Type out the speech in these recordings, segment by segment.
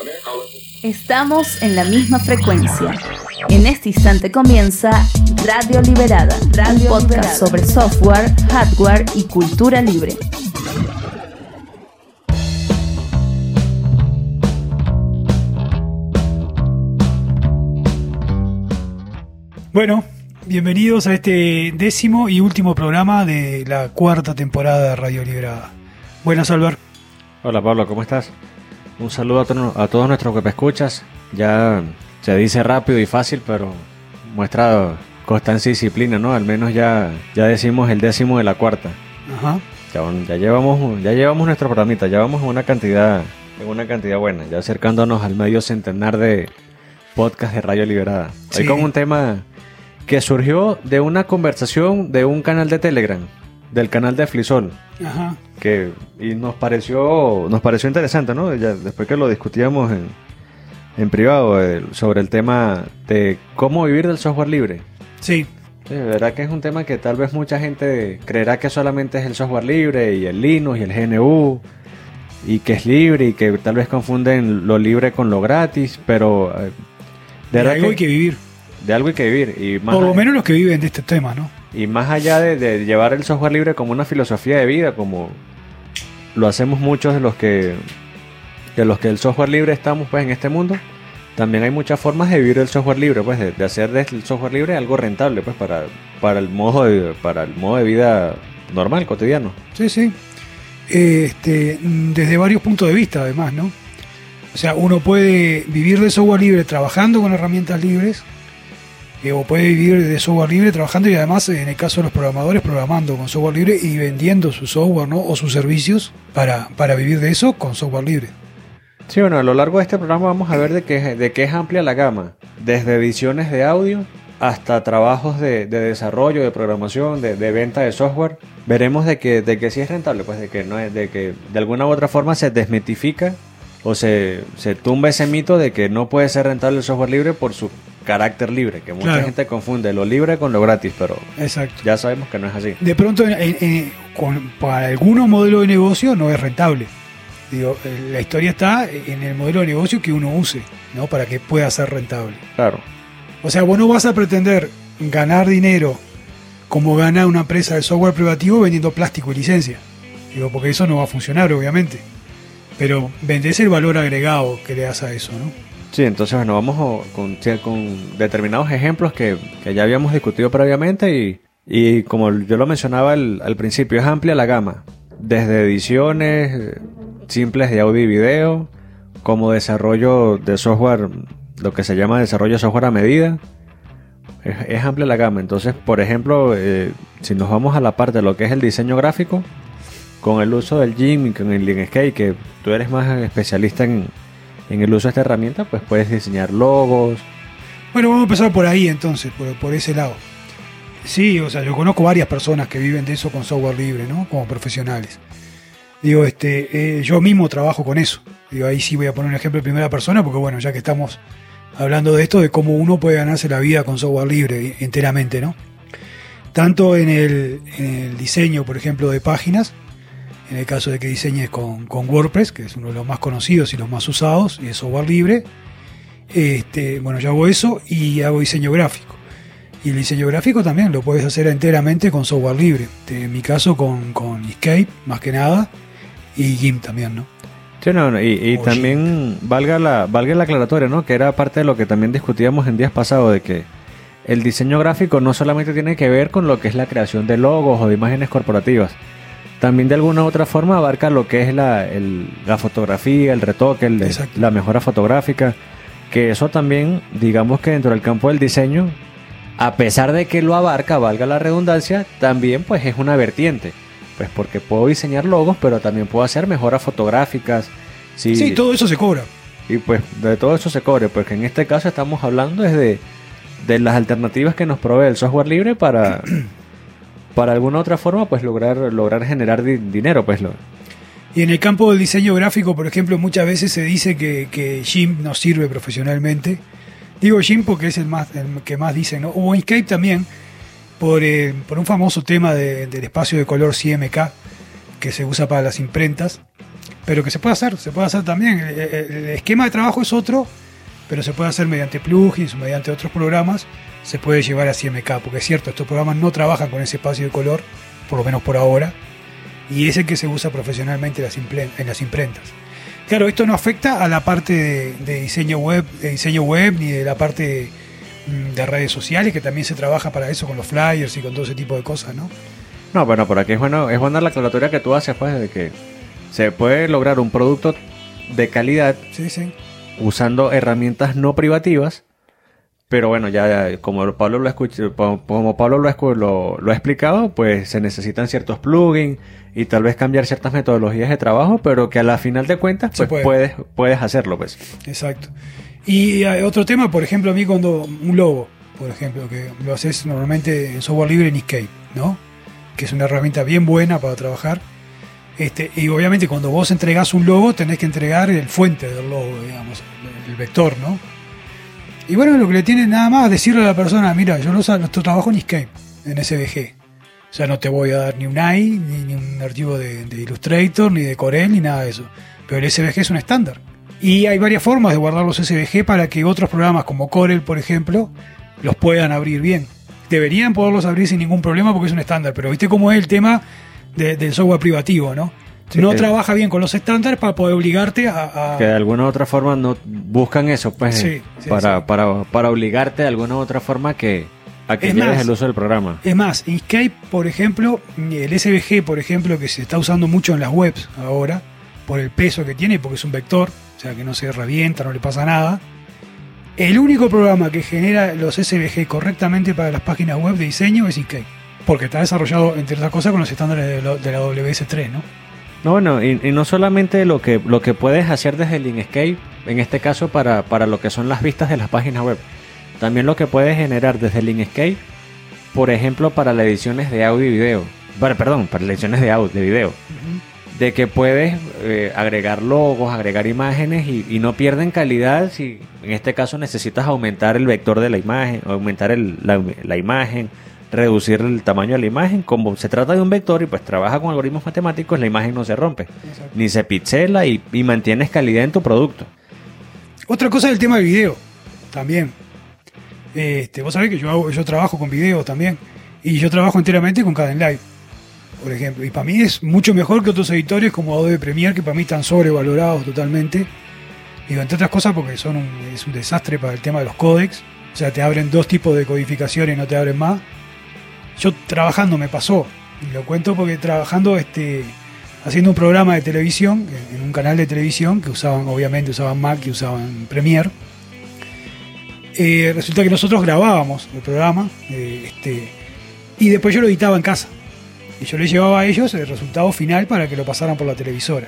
Estamos en la misma frecuencia. En este instante comienza Radio Liberada, un podcast sobre software, hardware y cultura libre. Bueno, bienvenidos a este 10º y último programa de la 4ª temporada de Radio Liberada. Buenas, Álvaro. Hola, Pablo, ¿cómo estás? Un saludo a todos nuestros que me escuchas. Ya se dice rápido y fácil, pero muestra constancia y disciplina, ¿no? Al menos ya decimos el 10º de la 4ª. Ajá. Ya llevamos nuestro programita, ya vamos en una cantidad buena, ya acercándonos al medio centenar de podcast de Radio Liberada. Sí. Hoy con un tema que surgió de una conversación de un canal de Telegram, del canal de Flisol. Ajá. Y nos pareció interesante, ¿no? Ya después que lo discutíamos en privado sobre el tema de cómo vivir del software libre. Sí. Sí, de verdad que es un tema que tal vez mucha gente creerá que solamente es el software libre y el Linux y el GNU y que es libre y que tal vez confunden lo libre con lo gratis, pero De algo hay que vivir. De algo hay que vivir. Y más Por lo menos los que viven de este tema, ¿no? Y más allá de llevar el software libre como una filosofía de vida, como lo hacemos muchos de los que el software libre estamos pues en este mundo, también hay muchas formas de vivir el software libre, pues de hacer del software libre algo rentable, pues para el modo de vida normal, cotidiano. Sí, sí. Desde varios puntos de vista, además, ¿no? O sea, uno puede vivir de software libre trabajando con herramientas libres, o puede vivir de software libre trabajando y además, en el caso de los programadores, programando con software libre y vendiendo su software, ¿no? O sus servicios para vivir de eso con software libre. Sí, bueno, a lo largo de este programa vamos a ver de qué es amplia la gama, desde ediciones de audio hasta trabajos de desarrollo, de programación, de venta de software. Veremos de que sí es rentable, pues de que de alguna u otra forma se desmitifica o se tumba ese mito de que no puede ser rentable el software libre por su carácter libre, que mucha gente confunde lo libre con lo gratis, pero exacto, ya sabemos que no es así. De pronto, para algunos modelos de negocio no es rentable. Digo, la historia está en el modelo de negocio que uno use, ¿no? Para que pueda ser rentable. Claro. O sea, vos no vas a pretender ganar dinero como gana una empresa de software privativo vendiendo plástico y licencia. Digo, porque eso no va a funcionar, obviamente. Pero vendés el valor agregado que le das a eso, ¿no? Sí, entonces bueno, vamos con determinados ejemplos que ya habíamos discutido previamente y como yo lo mencionaba al principio, es amplia la gama. Desde ediciones simples de audio y video, como desarrollo de software, lo que se llama desarrollo de software a medida. Es amplia la gama. Entonces, por ejemplo, si nos vamos a la parte de lo que es el diseño gráfico, con el uso del GIMP y con el Inkscape, que tú eres más especialista en el uso de esta herramienta, pues puedes diseñar logos. Bueno, vamos a empezar por ahí entonces, por ese lado. Sí, o sea, yo conozco varias personas que viven de eso con software libre, ¿no? Como profesionales. Digo, yo mismo trabajo con eso. Digo, ahí sí voy a poner un ejemplo de primera persona, porque bueno, ya que estamos hablando de esto, de cómo uno puede ganarse la vida con software libre enteramente, ¿no? Tanto en el diseño, por ejemplo, de páginas, en el caso de que diseñes con WordPress, que es uno de los más conocidos y los más usados, y es software libre. Bueno, yo hago eso y hago diseño gráfico. Y el diseño gráfico también lo puedes hacer enteramente con software libre. En mi caso con Inkscape, más que nada, y GIMP también, ¿no? Sí, no, y también valga la aclaratoria, ¿no? Que era parte de lo que también discutíamos en días pasados, de que el diseño gráfico no solamente tiene que ver con lo que es la creación de logos o de imágenes corporativas. También de alguna u otra forma abarca lo que es la fotografía, el retoque, la mejora fotográfica, que eso también, digamos que dentro del campo del diseño, a pesar de que lo abarca, valga la redundancia, también pues es una vertiente, pues porque puedo diseñar logos, pero también puedo hacer mejoras fotográficas. Sí, todo eso se cobra. Y pues de todo eso se cobra, porque en este caso estamos hablando de las alternativas que nos provee el software libre para alguna otra forma pues lograr generar dinero, pues. Y en el campo del diseño gráfico, por ejemplo, muchas veces se dice que GIMP no sirve profesionalmente. Digo GIMP porque es el que más dicen, ¿no? O Inkscape también, por un famoso tema del espacio de color CMK que se usa para las imprentas. pero que se puede hacer también. El esquema de trabajo es otro, pero se puede hacer mediante plugins, mediante otros programas, se puede llevar a CMK, porque es cierto, estos programas no trabajan con ese espacio de color, por lo menos por ahora, y es el que se usa profesionalmente en las imprentas. Claro, esto no afecta a la parte de diseño web, ni de la parte de redes sociales, que también se trabaja para eso con los flyers y con todo ese tipo de cosas, ¿no? No, bueno, por aquí es buena la aclaratoria que tú haces, pues, de que se puede lograr un producto de calidad usando herramientas no privativas, pero bueno, ya como Pablo lo ha explicado, pues se necesitan ciertos plugins y tal vez cambiar ciertas metodologías de trabajo, pero que a la final de cuentas pues puedes hacerlo, pues. Exacto. Y hay otro tema, por ejemplo, a mí cuando un logo, por ejemplo, que lo haces normalmente en software libre en Inkscape, ¿no? Que es una herramienta bien buena para trabajar. Y obviamente cuando vos entregás un logo tenés que entregar el fuente del logo, digamos, el vector, ¿no? Y bueno, lo que le tiene nada más decirle a la persona, mira, yo trabajo en Inkscape, en SVG. O sea, no te voy a dar ni un AI, ni un archivo de Illustrator, ni de Corel, ni nada de eso. Pero el SVG es un estándar. Y hay varias formas de guardar los SVG para que otros programas como Corel, por ejemplo, los puedan abrir bien. Deberían poderlos abrir sin ningún problema porque es un estándar, pero viste cómo es el tema del software privativo, ¿no? Sí, no trabaja bien con los estándares para poder obligarte a... Que de alguna u otra forma no buscan eso, pues, para obligarte de alguna u otra forma a que lleves el uso del programa. Es más, Inkscape, por ejemplo, el SVG, por ejemplo, que se está usando mucho en las webs ahora, por el peso que tiene, porque es un vector, o sea, que no se revienta, no le pasa nada. El único programa que genera los SVG correctamente para las páginas web de diseño es Inkscape, porque está desarrollado, entre otras cosas, con los estándares de la WS3, ¿no? No, bueno, y no solamente lo que puedes hacer desde el Inkscape, en este caso para lo que son las vistas de las páginas web, también lo que puedes generar desde el Inkscape, por ejemplo, para las ediciones de audio y video, para las ediciones de video, de que puedes agregar logos, agregar imágenes y no pierden calidad si en este caso necesitas aumentar el vector de la imagen, aumentar la imagen, reducir el tamaño de la imagen. Como se trata de un vector y pues trabaja con algoritmos matemáticos, la imagen no se rompe. Exacto. Ni se pixela y mantienes calidad en tu producto. Otra cosa es el tema del video también. Vos sabés que yo trabajo con video también, y yo trabajo enteramente con Kdenlive, por ejemplo, y para mí es mucho mejor que otros editores como Adobe Premiere, que para mí están sobrevalorados totalmente, y entre otras cosas porque es un desastre para el tema de los códecs. O sea, te abren 2 tipos de codificaciones y no te abren más. Yo trabajando me pasó, y lo cuento porque trabajando haciendo un programa de televisión, en un canal de televisión que usaban Mac y usaban Premiere, resulta que nosotros grabábamos el programa y después yo lo editaba en casa y yo les llevaba a ellos el resultado final para que lo pasaran por la televisora.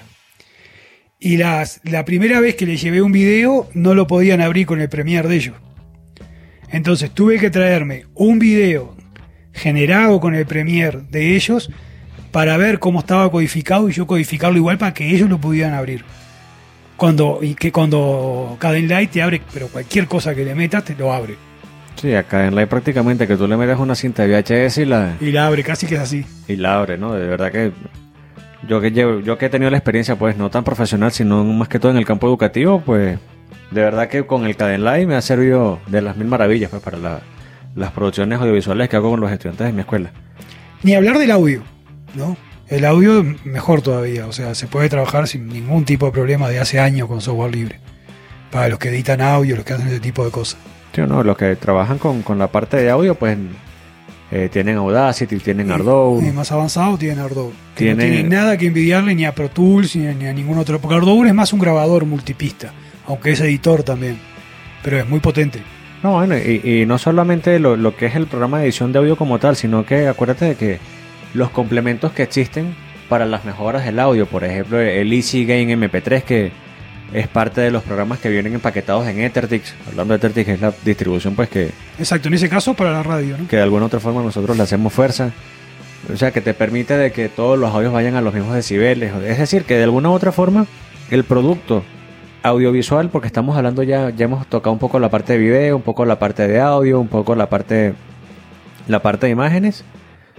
Y la primera vez que les llevé un video no lo podían abrir con el Premiere de ellos, entonces tuve que traerme un video generado con el Premiere de ellos para ver cómo estaba codificado y yo codificarlo igual para que ellos lo pudieran abrir. Cuando Kdenlive te abre, pero cualquier cosa que le metas te lo abre. Sí, a Kdenlive prácticamente que tú le metes una cinta de VHS y la abre, casi que es así. Y la abre, ¿no? De verdad que yo que he tenido la experiencia, pues no tan profesional, sino más que todo en el campo educativo, pues de verdad que con el Kdenlive me ha servido de las mil maravillas, pues, para las producciones audiovisuales que hago con los estudiantes de mi escuela. Ni hablar del audio, ¿no? El audio mejor todavía, o sea, se puede trabajar sin ningún tipo de problema de hace años con software libre. Para los que editan audio, los que hacen ese tipo de cosas. Sí, no, los que trabajan con la parte de audio, pues tienen Audacity, tienen Ardour. Más avanzado tienen Ardour. No tienen nada que envidiarle ni a Pro Tools ni a ningún otro. Porque Ardour es más un grabador multipista, aunque es editor también. Pero es muy potente. No, bueno, y no solamente lo que es el programa de edición de audio como tal, sino que acuérdate de que los complementos que existen para las mejoras del audio, por ejemplo el Easy Gain MP3, que es parte de los programas que vienen empaquetados en Ethertix. Hablando de Ethertix, es la distribución pues que... Exacto, en ese caso para la radio, ¿no? Que de alguna otra forma nosotros le hacemos fuerza. O sea, que te permite de que todos los audios vayan a los mismos decibeles. Es decir, que de alguna u otra forma el producto audiovisual, porque estamos hablando ya hemos tocado un poco la parte de video, un poco la parte de audio, un poco la parte de imágenes.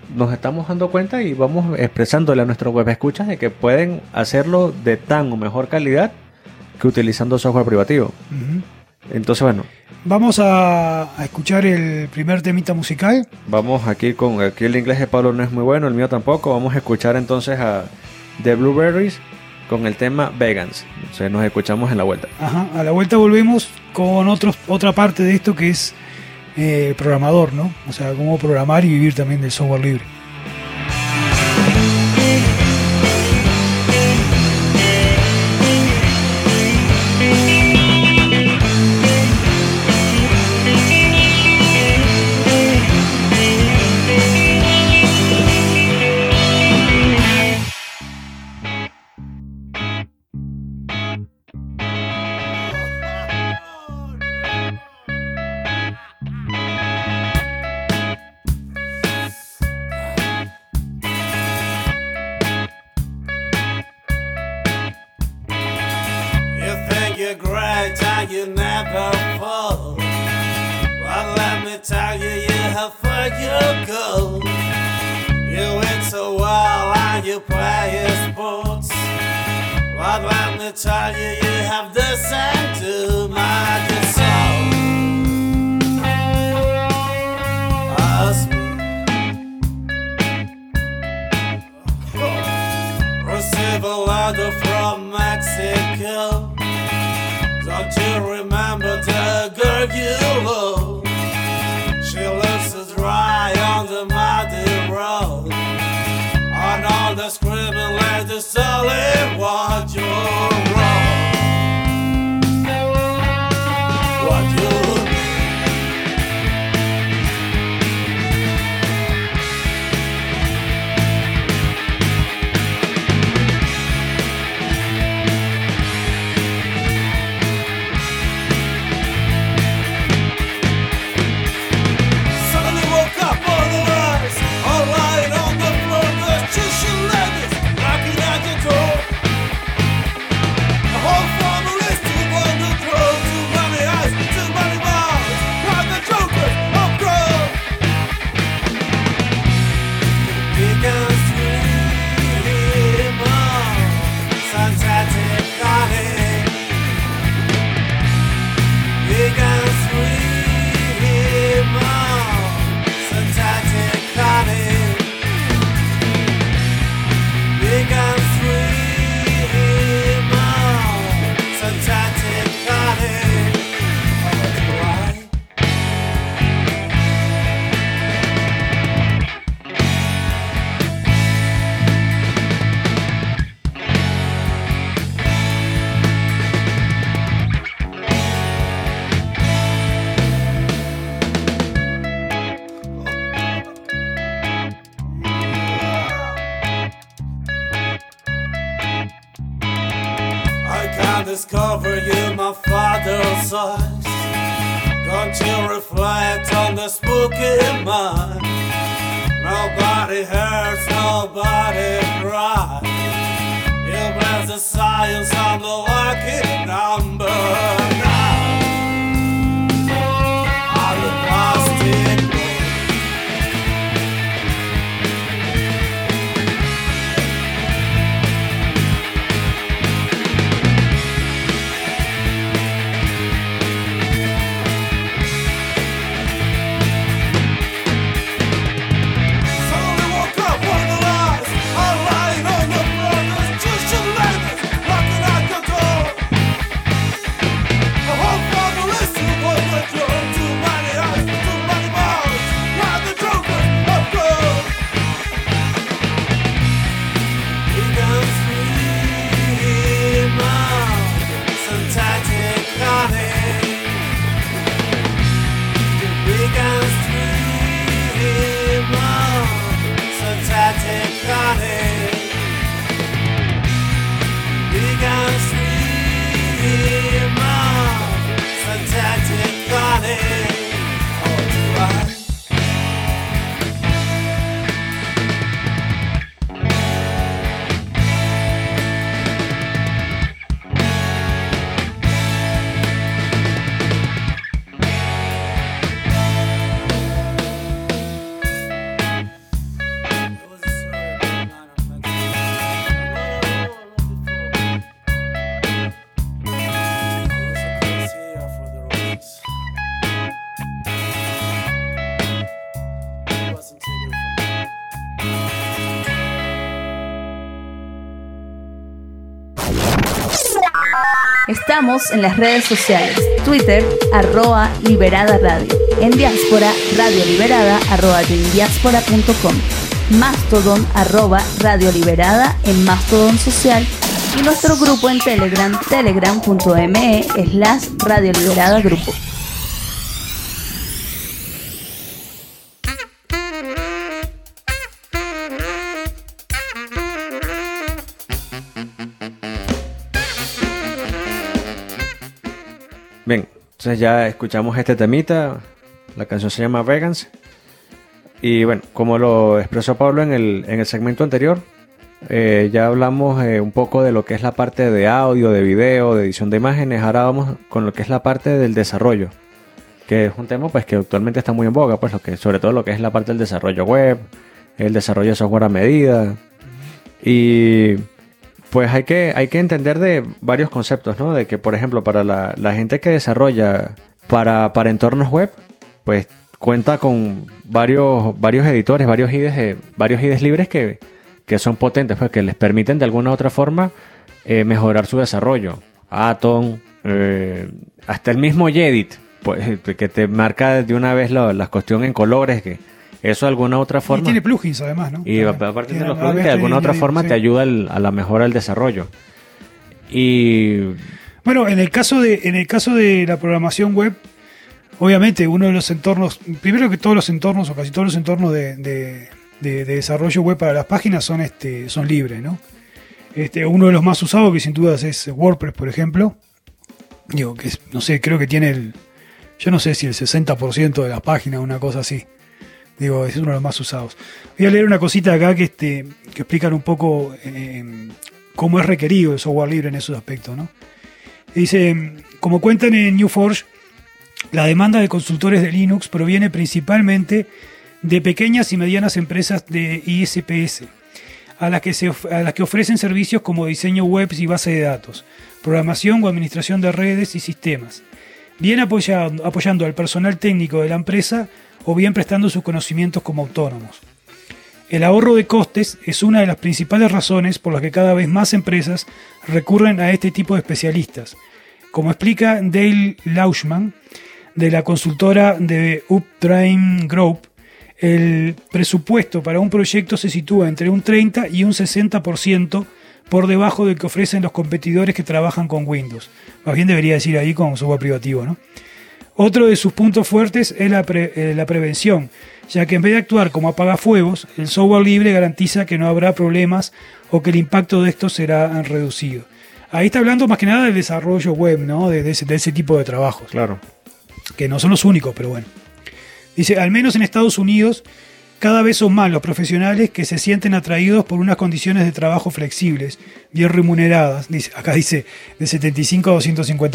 nos estamos dando cuenta y vamos expresándole a nuestros web escuchas de que pueden hacerlo de tan o mejor calidad que utilizando software privativo. Ujú. Entonces, bueno, Vamos a escuchar el primer temita musical. vamos aquí el inglés de Pablo no es muy bueno, el mío tampoco. Vamos a escuchar entonces a The Blueberries con el tema Vegans. Entonces nos escuchamos en la vuelta. Ajá, a la vuelta volvemos con otra parte de esto que es programador, ¿no? O sea, cómo programar y vivir también del software libre. You think you're great and you never fall. Well, let me tell you, you have fought your goal. You win so well and you play your sports. Well, let me tell you, you have the same to mind your soul. As me. Receive a letter from Mexico. Don't you remember the girl you love? She lives to dry on the muddy road. And all the screaming ladies only want your wrong. What you suddenly woke up all the lies, all lying on the floor. The tissue ladies knocking at your door. The whole family still on the throne. Too many eyes, too many mouths. Like the jokers of growth. Big and stream on synthetic cunning. Big and stream on synthetic cunning. Big and stream on synthetic cunning. Right? I can discover you, my father's eyes. Don't you reflect on the spooky mind? Nobody hurts, nobody cries. You bless the science on the lucky number 9. On the plastic road. Suddenly woke up on the lies, all lying on the floor. There's just your ladies knocking at your door. Estamos en las redes sociales, Twitter, @liberada radio, en diáspora, radioliberada, @radiodiaspora.com, Mastodon, @radioliberada en Mastodon Social, y nuestro grupo en Telegram, telegram.me/radioliberada grupo. Bien, entonces ya escuchamos este temita, la canción se llama Vegans, y bueno, como lo expresó Pablo en el segmento anterior, ya hablamos un poco de lo que es la parte de audio, de video, de edición de imágenes. Ahora vamos con lo que es la parte del desarrollo, que es un tema pues que actualmente está muy en boga, pues sobre todo lo que es la parte del desarrollo web, el desarrollo de software a medida, y pues hay que entender de varios conceptos, ¿no? De que, por ejemplo, para la gente que desarrolla para entornos web, pues cuenta con varios editores, varios IDEs libres que son potentes, pues que les permiten de alguna u otra forma mejorar su desarrollo. Atom, hasta el mismo Jedit, pues, que te marca de una vez la cuestión en colores, que eso de alguna u otra forma... Y tiene plugins además, ¿no? Y aparte de los plugins, que de alguna u otra forma te ayuda a la mejora del desarrollo. Y... Bueno, en el caso de la programación web, obviamente uno de los entornos, primero que todos los entornos, o casi todos los entornos de desarrollo web para las páginas son libres, ¿no? Uno de los más usados, que sin dudas es WordPress, por ejemplo. Digo, que no sé, creo que tiene yo no sé si el 60% de las páginas, una cosa así. Digo, es uno de los más usados. Voy a leer una cosita acá que explican un poco cómo es requerido el software libre en esos aspectos, ¿no? Dice, como cuentan en NewForge, la demanda de consultores de Linux proviene principalmente de pequeñas y medianas empresas de ISPs, a las que ofrecen servicios como diseño web y base de datos, programación o administración de redes y sistemas, bien apoyando al personal técnico de la empresa o bien prestando sus conocimientos como autónomos. El ahorro de costes es una de las principales razones por las que cada vez más empresas recurren a este tipo de especialistas. Como explica Dale Lauschman, de la consultora de Uptime Group, el presupuesto para un proyecto se sitúa entre un 30 y un 60% por debajo del que ofrecen los competidores que trabajan con Windows. Más bien debería decir ahí con software privativo, ¿no? Otro de sus puntos fuertes es la prevención, ya que en vez de actuar como apagafuegos, el software libre garantiza que no habrá problemas o que el impacto de estos será reducido. Ahí está hablando más que nada del desarrollo web, ¿no? De ese tipo de trabajos. Claro. Que no son los únicos, pero bueno. Dice, al menos en Estados Unidos, cada vez son más los profesionales que se sienten atraídos por unas condiciones de trabajo flexibles, bien remuneradas. Acá dice de 75 a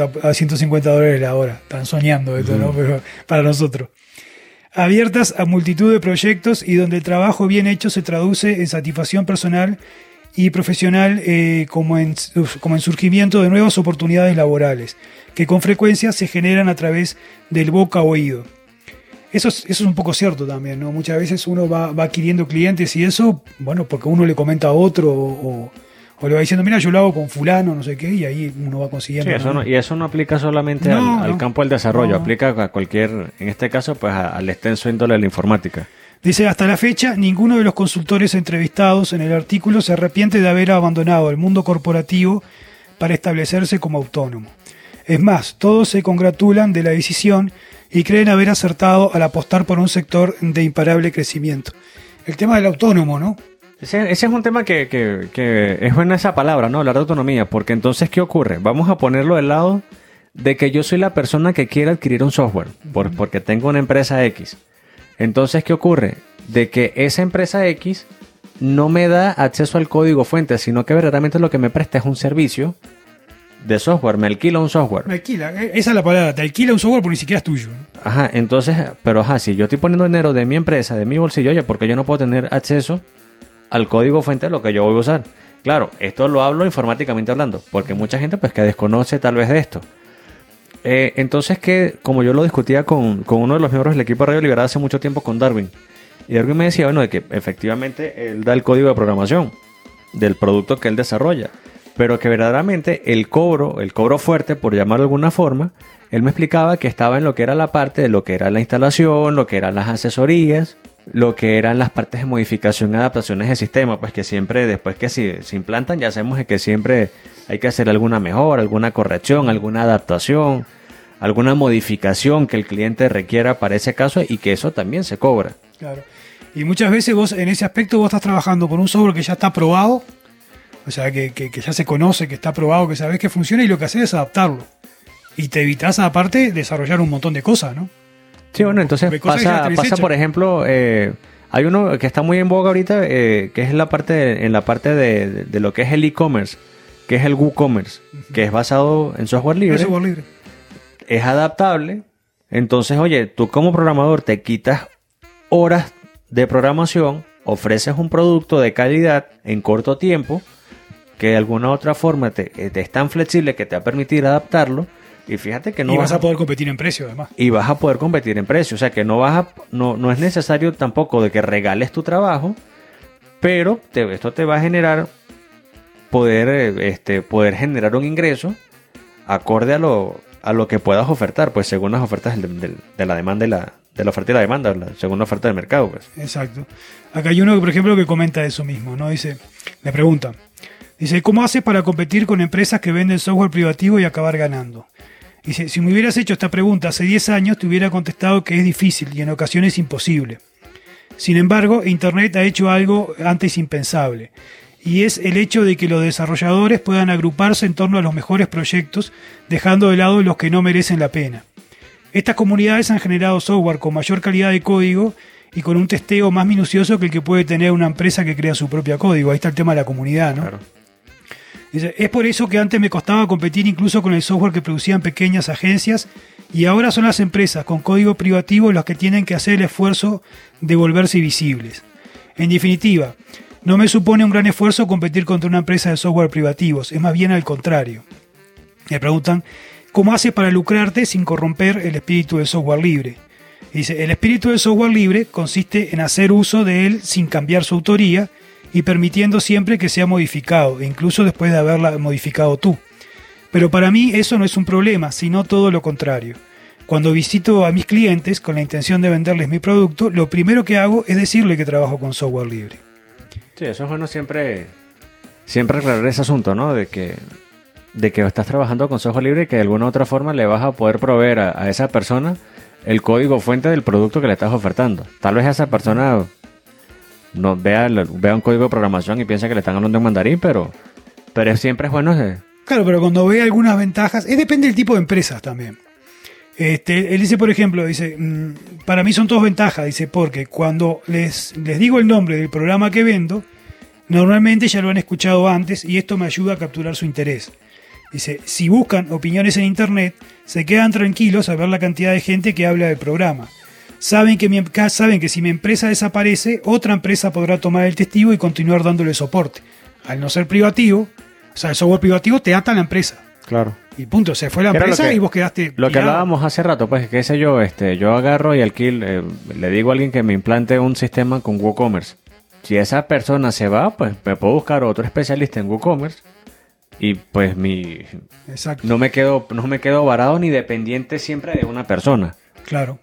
$150 la hora. Están soñando esto, ¿no? Pero para nosotros. Abiertas a multitud de proyectos y donde el trabajo bien hecho se traduce en satisfacción personal y profesional, como en surgimiento de nuevas oportunidades laborales, que con frecuencia se generan a través del boca a oído. Eso es un poco cierto también, ¿no? Muchas veces uno va adquiriendo clientes y eso, bueno, porque uno le comenta a otro o le va diciendo, mira, yo lo hago con fulano, no sé qué, y ahí uno va consiguiendo. Sí, ¿no? Y eso no aplica solamente al campo del desarrollo, aplica a cualquier, en este caso, pues al extenso índole de la informática. Dice, hasta la fecha, ninguno de los consultores entrevistados en el artículo se arrepiente de haber abandonado el mundo corporativo para establecerse como autónomo. Es más, todos se congratulan de la decisión y creen haber acertado al apostar por un sector de imparable crecimiento. El tema del autónomo, ¿no? Ese es un tema que es buena esa palabra, ¿no? Hablar de autonomía, porque entonces, ¿qué ocurre? Vamos a ponerlo del lado de que yo soy la persona que quiere adquirir un software, porque tengo una empresa X. Entonces, ¿qué ocurre? De que esa empresa X no me da acceso al código fuente, sino que verdaderamente lo que me presta es un servicio de software, me alquila un software. Me alquila, esa es la palabra, te alquila un software porque ni siquiera es tuyo. Ajá, entonces, pero si yo estoy poniendo dinero de mi empresa, de mi bolsillo, oye, porque yo no puedo tener acceso al código fuente de lo que yo voy a usar. Claro, esto lo hablo informáticamente hablando, porque mucha gente pues que desconoce tal vez de esto. Entonces, que como yo lo discutía con uno de los miembros del equipo de Radio Liberada hace mucho tiempo, con Darwin, y Darwin me decía, bueno, de que efectivamente él da el código de programación del producto que él desarrolla, pero que verdaderamente el cobro fuerte, por llamarlo de alguna forma, él me explicaba que estaba en lo que era la parte de lo que era la instalación, lo que eran las asesorías, lo que eran las partes de modificación y adaptaciones del sistema, pues que siempre, después que se implantan, ya sabemos que siempre hay que hacer alguna mejora, alguna corrección, alguna adaptación, alguna modificación que el cliente requiera para ese caso, y que eso también se cobra. Claro. Y muchas veces vos, en ese aspecto, vos estás trabajando con un software que ya está probado, o sea, que ya se conoce, que está probado, que sabés que funciona, y lo que haces es adaptarlo. Y te evitas, aparte, desarrollar un montón de cosas, ¿no? Sí, bueno, entonces pasa por ejemplo, hay uno que está muy en boga ahorita, que es en la parte de lo que es el e-commerce, que es el WooCommerce, que es basado en software libre. Es software libre. Es adaptable. Entonces, oye, tú como programador te quitas horas de programación, ofreces un producto de calidad en corto tiempo, que de alguna u otra forma te es tan flexible que te va a permitir adaptarlo. Y fíjate que no vas a poder competir en precio, además. Y vas a poder competir en precio. O sea que no es necesario tampoco de que regales tu trabajo, pero esto te va a generar poder generar un ingreso acorde a lo que puedas ofertar, pues según las ofertas de la demanda de la oferta y la demanda, según la oferta del mercado, pues. Exacto. Acá hay uno, por ejemplo, que comenta eso mismo, ¿no? Le pregunta, ¿cómo haces para competir con empresas que venden software privativo y acabar ganando? Dice, si me hubieras hecho esta pregunta hace 10 años, te hubiera contestado que es difícil y en ocasiones imposible. Sin embargo, Internet ha hecho algo antes impensable, y es el hecho de que los desarrolladores puedan agruparse en torno a los mejores proyectos, dejando de lado los que no merecen la pena. Estas comunidades han generado software con mayor calidad de código y con un testeo más minucioso que el que puede tener una empresa que crea su propio código. Ahí está el tema de la comunidad, ¿no? Claro. Dice, es por eso que antes me costaba competir incluso con el software que producían pequeñas agencias, y ahora son las empresas con código privativo las que tienen que hacer el esfuerzo de volverse visibles. En definitiva, no me supone un gran esfuerzo competir contra una empresa de software privativos, es más bien al contrario. Me preguntan, ¿cómo haces para lucrarte sin corromper el espíritu del software libre? Dice, el espíritu del software libre consiste en hacer uso de él sin cambiar su autoría y permitiendo siempre que sea modificado, incluso después de haberla modificado tú. Pero para mí eso no es un problema, sino todo lo contrario. Cuando visito a mis clientes con la intención de venderles mi producto, lo primero que hago es decirle que trabajo con software libre. Sí, eso es bueno siempre aclarar ese asunto, ¿no? De que estás trabajando con software libre y que de alguna u otra forma le vas a poder proveer a esa persona el código fuente del producto que le estás ofertando. Tal vez esa persona no vea un código de programación y piensa que le están hablando en mandarín, pero siempre es bueno. Claro, pero cuando ve algunas ventajas, depende del tipo de empresas también. Él dice, por ejemplo, para mí son todas ventajas, dice, porque cuando les digo el nombre del programa que vendo, normalmente ya lo han escuchado antes y esto me ayuda a capturar su interés. Dice, si buscan opiniones en internet, se quedan tranquilos al ver la cantidad de gente que habla del programa. Saben que si mi empresa desaparece, otra empresa podrá tomar el testigo y continuar dándole soporte. Al no ser privativo, o sea, el software privativo te ata a la empresa. Claro. Y punto, se fue la empresa y vos quedaste lo que hablábamos hace rato, pues, qué sé yo, yo agarro y alquilo, le digo a alguien que me implante un sistema con WooCommerce. Si esa persona se va, pues me puedo buscar otro especialista en WooCommerce y pues Exacto. no me quedo varado ni dependiente siempre de una persona. Claro.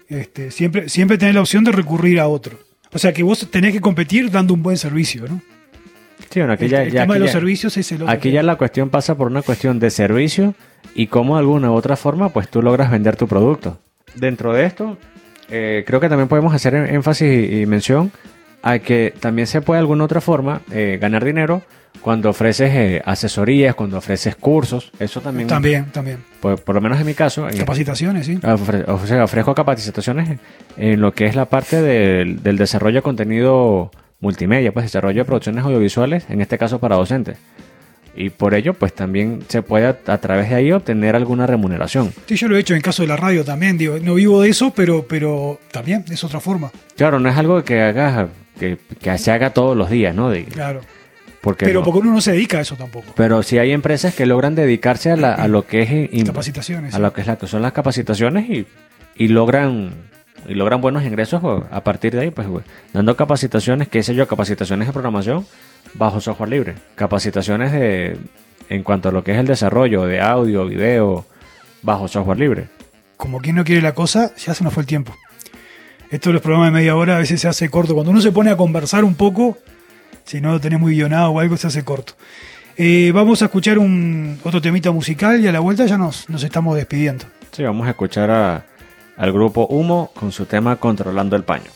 Siempre tenés la opción de recurrir a otro. O sea que vos tenés que competir dando un buen servicio, ¿no? Sí, bueno, el tema de los servicios es el otro. Aquí ya la cuestión pasa por una cuestión de servicio y cómo de alguna u otra forma pues tú logras vender tu producto. Dentro de esto, creo que también podemos hacer énfasis y mención a que también se puede de alguna otra forma ganar dinero cuando ofreces asesorías, cuando ofreces cursos. Eso también. También. Por lo menos en mi caso. Capacitaciones, sí. Ofrezco capacitaciones en lo que es la parte del desarrollo de contenido multimedia, pues desarrollo de producciones audiovisuales, en este caso para docentes. Y por ello, pues también se puede a través de ahí obtener alguna remuneración. Sí, yo lo he hecho en caso de la radio también, digo, no vivo de eso, pero también es otra forma. Claro, no es algo que hagas, que se haga todos los días, ¿no? Claro. Porque porque uno no se dedica a eso tampoco. Pero sí hay empresas que logran dedicarse a lo que es capacitaciones, a lo que son las capacitaciones y logran buenos ingresos a partir de ahí, pues dando capacitaciones, qué sé yo, capacitaciones de programación bajo software libre, capacitaciones en cuanto a lo que es el desarrollo de audio, video, bajo software libre. Como quien no quiere la cosa, ya se nos fue el tiempo. Esto de los programas de media hora a veces se hace corto. Cuando uno se pone a conversar un poco, si no lo tenés muy guionado o algo, se hace corto. Vamos a escuchar otro temita musical y a la vuelta ya nos estamos despidiendo. Sí, vamos a escuchar al grupo Humo con su tema Controlando el Paño.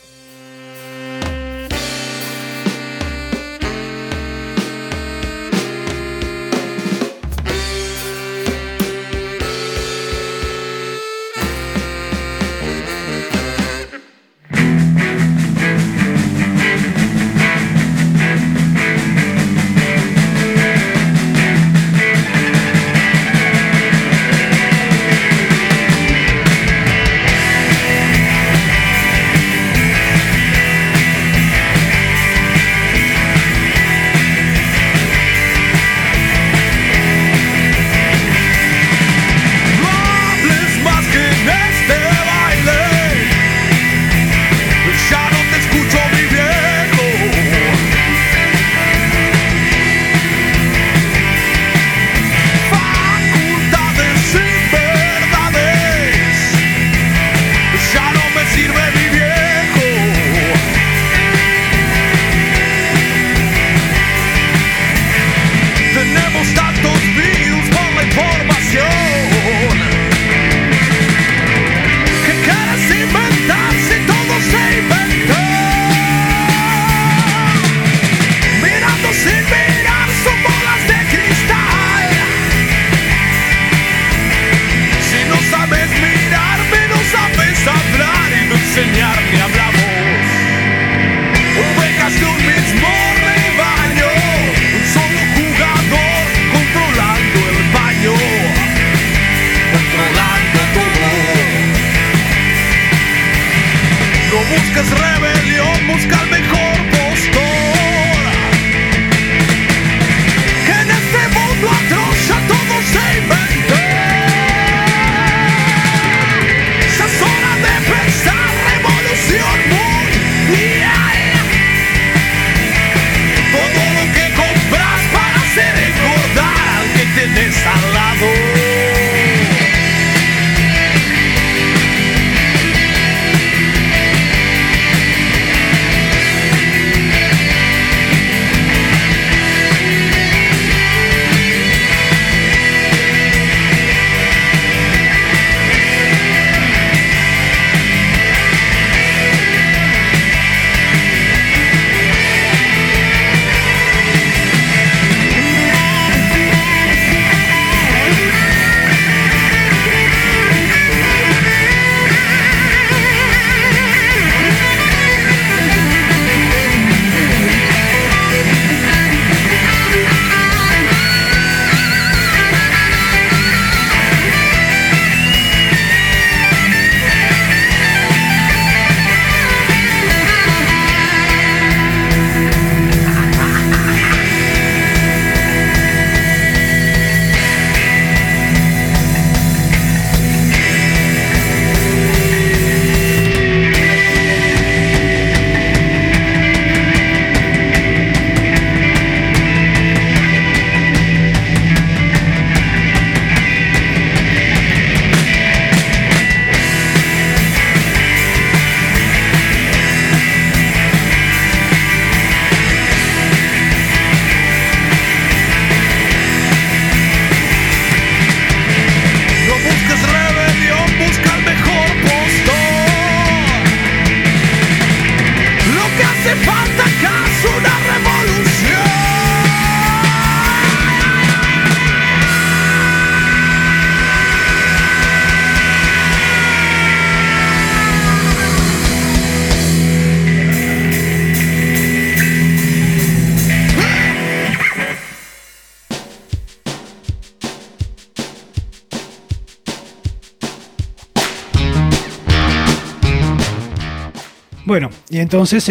Bueno, y entonces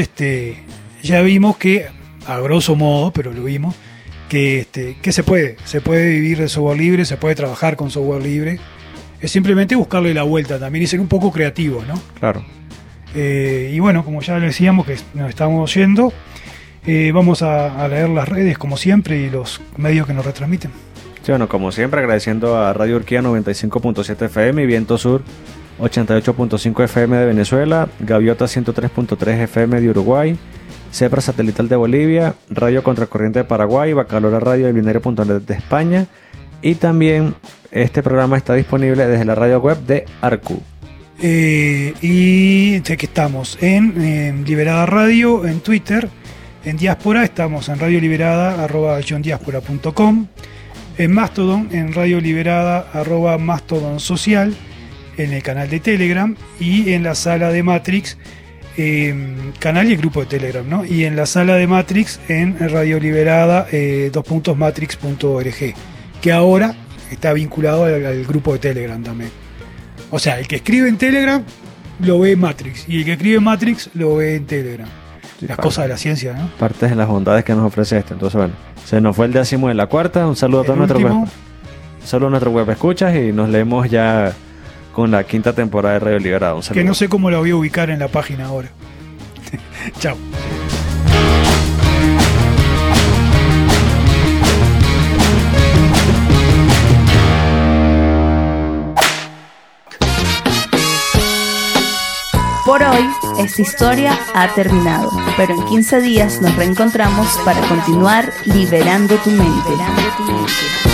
ya vimos que, a grosso modo, pero lo vimos, que se puede vivir de software libre, se puede trabajar con software libre. Es simplemente buscarle la vuelta también y ser un poco creativos, ¿no? Claro. Y bueno, como ya decíamos que nos estamos yendo, vamos a leer las redes como siempre y los medios que nos retransmiten. Sí, bueno, como siempre, agradeciendo a Radio Urquía 95.7 FM y Viento Sur 88.5 FM de Venezuela, Gaviota 103.3 FM de Uruguay, Cepra Satelital de Bolivia, Radio Contracorriente de Paraguay, Bacalora Radio de Binario.net de España, y también este programa está disponible desde la radio web de Arcu. Y sé que estamos en Liberada Radio, en Twitter, en Diáspora, estamos en radioliberada@johndiaspora.com, en Mastodon, en radioliberada @mastodon social, en el canal de Telegram y en la sala de Matrix, canal y el grupo de Telegram, ¿no? Y en la sala de Matrix en radioliberada matrix.org, que ahora está vinculado al grupo de Telegram también. O sea, el que escribe en Telegram lo ve en Matrix y el que escribe en Matrix lo ve en Telegram. Sí, las cosas de la ciencia, ¿no? Partes de las bondades que nos ofrece esto. Entonces, bueno, se nos fue el 10º de la cuarta. Un saludo a todos nuestros web escuchas y nos leemos ya con la 5ª temporada de Radio Liberada. Un saludo. Que no sé cómo la voy a ubicar en la página ahora. Chao. Por hoy, esta historia ha terminado, pero en 15 días nos reencontramos para continuar liberando tu mente.